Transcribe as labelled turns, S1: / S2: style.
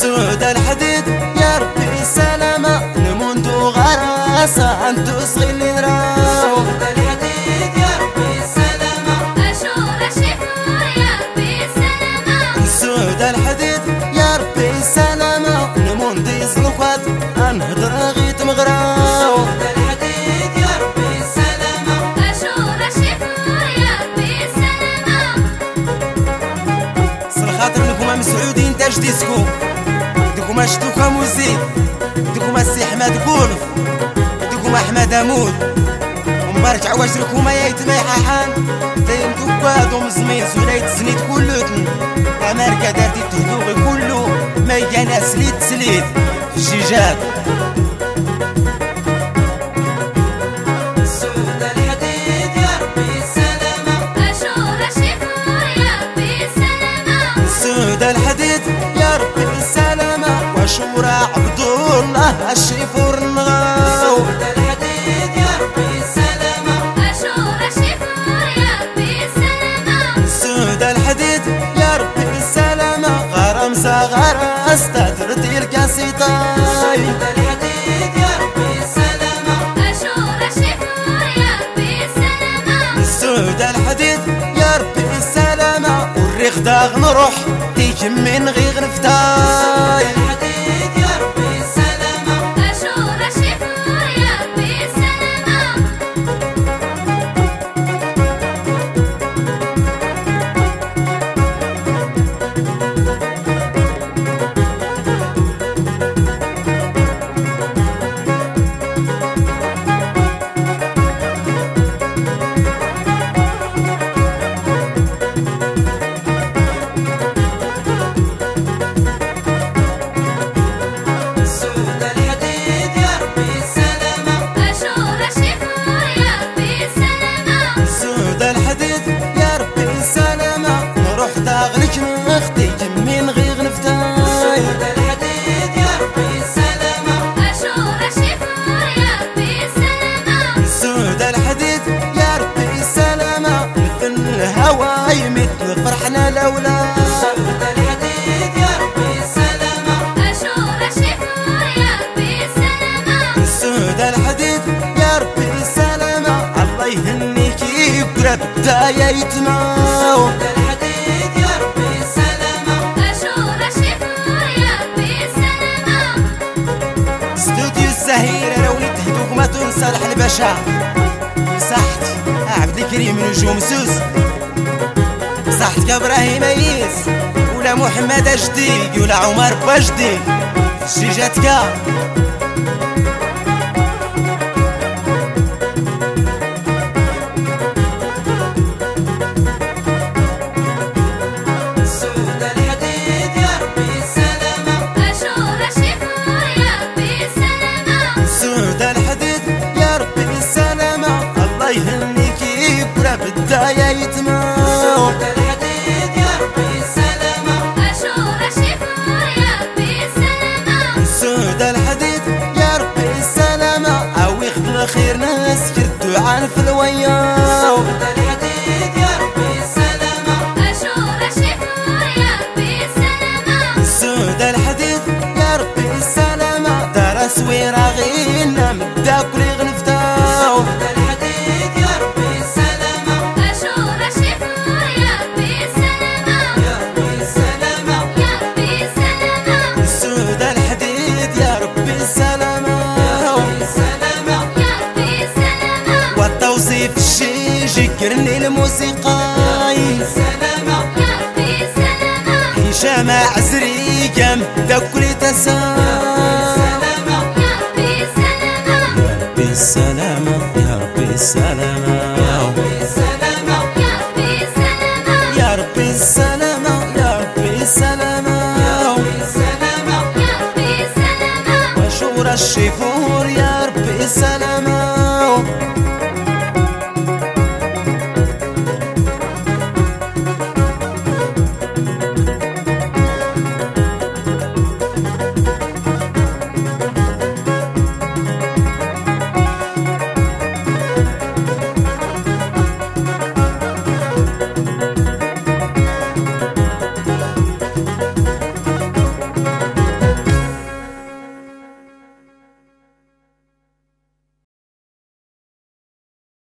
S1: سود الحديد يا ربي السلامة نموندو غراسة انتو صغيرين راو.
S2: سود الحديد يا ربي السلامة أشور الشفور يا ربي السلامة.
S1: سود الحديد يا ربي السلامة نموندي زلوكات انهضر غيت مغراو.
S2: سود الحديد يا ربي السلامة أشور الشفور يا ربي السلامة.
S1: خاطر نكوما مسعودين تاج ديسكو ديكوما شتوكا موزيك ديكوما السي حماد كولف ديكوما حماد امود ومبارك عواش ركوما يا يتماي حاحان دايم دوكا دوم زميز ولايت سنيت كلوتن امريكا دارتي التهدوغي كلو ما يجانا سليت سليت في الجيجات.
S2: سود الحديد يا ربي السلامة أشور الشفور يا ربي السلامة.
S1: سود الحديد يا ربي السلامة وشورى عبد الله الشفور نغاو.
S2: سود الحديد يا ربي السلامة أشور الشفور يا ربي السلامة.
S1: سود الحديد يا ربي السلامة غرام صغار استدرتي الكاسيطاي.
S2: سود الحديد يا ربي السلامة أشور الشفور يا ربي السلامة.
S1: سود الحديد يا ربي السلامة والريخ داغ نروح تيجم من غير نفتاي.
S2: سود الحديد يا ربي السلامة أشور الشفور يا ربي السلامة. سود الحديد يا ربي السلامة أشور الشفور يا ربي السلامة.
S1: سود الحديد يا ربي السلامة نروح داغلك نختيك من غير نفتاي.
S2: سود الحديد يا ربي السلامة أشور الشفور يا ربي السلامة.
S1: سود الحديد يا ربي السلامة مثل الهواي مثل فرحنا لولا.
S2: سود الحديد يا ربي السلامة أشور الشفور يا ربي السلامة.
S1: سود الحديد يا ربي السلامة الله يهنيك يبقى بداية يتماو.
S2: سود الحديد يا ربي السلامة أشور الشفور يا ربي السلامة.
S1: استوديو الزهيرة لو نتهدوك ما تنسى البشا صحتي عبد الكريم نجوم سوس صحتك ابراهيم ايس ولا محمد اجديد ولا عمر بجدي شجاتك.
S2: سود الحديد يا ربي السلامة أشور الشفور يا ربي السلامة.
S1: سود الحديد يا ربي السلامة الله يهنيك يبقى بداية يتماو.
S2: سود الحديد يا ربي السلامة أشور الشفور يا ربي السلامة.
S1: سود الحديد يا ربي السلامة او يخدم خير ناس كردو عن في الوياو.
S2: سود الحديد يا ربي السلامة أشور الشفور يا ربي السلامة.
S1: سود الحديد يا ربي السلامة دار سويرة غينا مدا كل غنفتاو.
S2: سود الحديد يا ربي السلامة أشور الشفور يا ربي السلامة. يا ربي السلامة يا ربي السلامة.
S1: سود الحديد يا ربي السلامة
S2: السلامة يا ربي السلامة.
S1: والتوصيف الشي جكرني الموسيقى
S2: السلامة يا ربي السلامة.
S1: هشام عزري جنب ذا كل